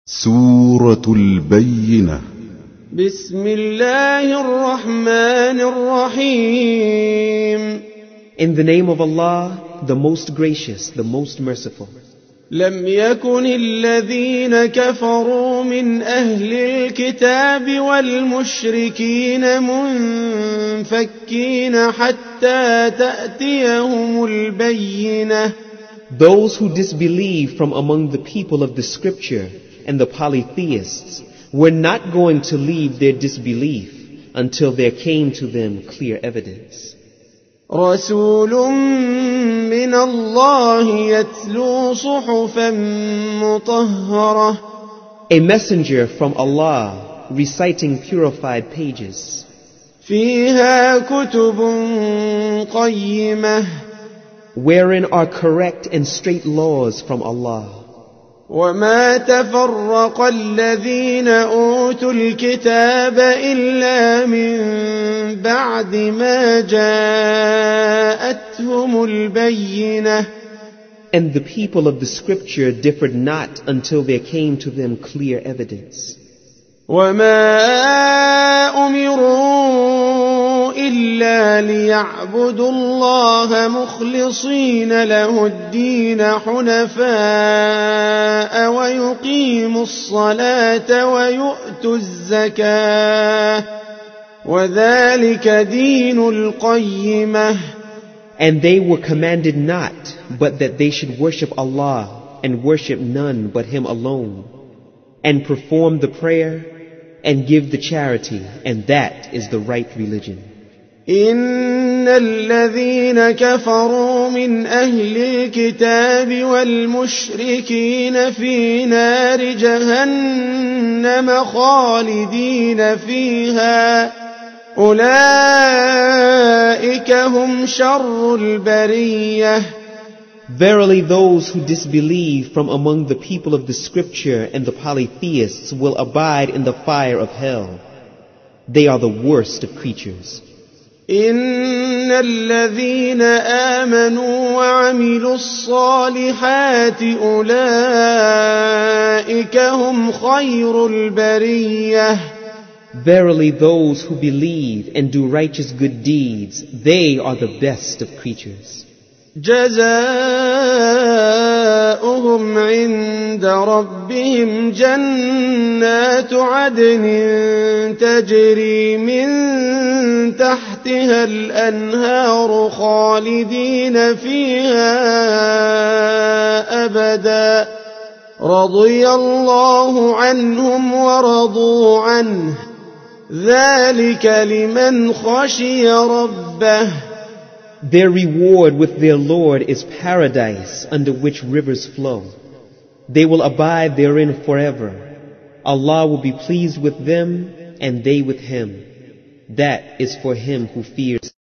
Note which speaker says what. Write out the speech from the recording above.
Speaker 1: سورة البينة.
Speaker 2: بسم الله الرحمن الرحيم.
Speaker 3: In the name of Allah, the most gracious, the most merciful.
Speaker 2: لم يكن الذين كفروا من أهل الكتاب والمشركين منفكين حتى تأتيهم البينة.
Speaker 3: Those who disbelieve from among the people of the scripture and the polytheists were not going to leave their disbelief until there came to them clear evidence.
Speaker 2: رسول من الله يتلو صحفا مطهرة.
Speaker 3: A messenger from Allah reciting purified pages.
Speaker 2: فيها كتب قيمة.
Speaker 3: Wherein are correct and straight laws from Allah.
Speaker 2: وما تفرق الذين أوتوا الكتاب إلا من بعد ما جاءتهم البينة.
Speaker 3: And the people of the scripture differed not until there came to them clear evidence.
Speaker 2: وما أمروا إلا ليعبدوا الله مخلصين له الدين حنفاء ويقيموا الصلاة ويؤتوا الزكاة وذلك دين القيمة.
Speaker 3: And they were commanded not, but that they should worship Allah and worship none but Him alone, and perform the prayer and give the charity, and that is the right religion.
Speaker 2: إن الذين كفروا من أهل الكتاب والمشركين في نار جهنم خالدين فيها أولئك هم شر البرية.
Speaker 3: Verily those who disbelieve from among the people of the scripture and the polytheists will abide in the fire of hell. They are the worst of creatures.
Speaker 2: إن الذين آمنوا وعملوا الصالحات أولئك هم خير البرية.
Speaker 3: Verily those who believe and do righteous good deeds, they are the best of creatures.
Speaker 2: جزاؤهم عند ربهم جنات عدن تجري من تحتها الأنهار خالدين فيها أبدا رضي الله عنهم ورضوا عنه ذلك لمن خشي ربه.
Speaker 3: Their reward with their Lord is paradise under which rivers flow. They will abide therein forever. Allah will be pleased with them and they with Him. That is for him who fears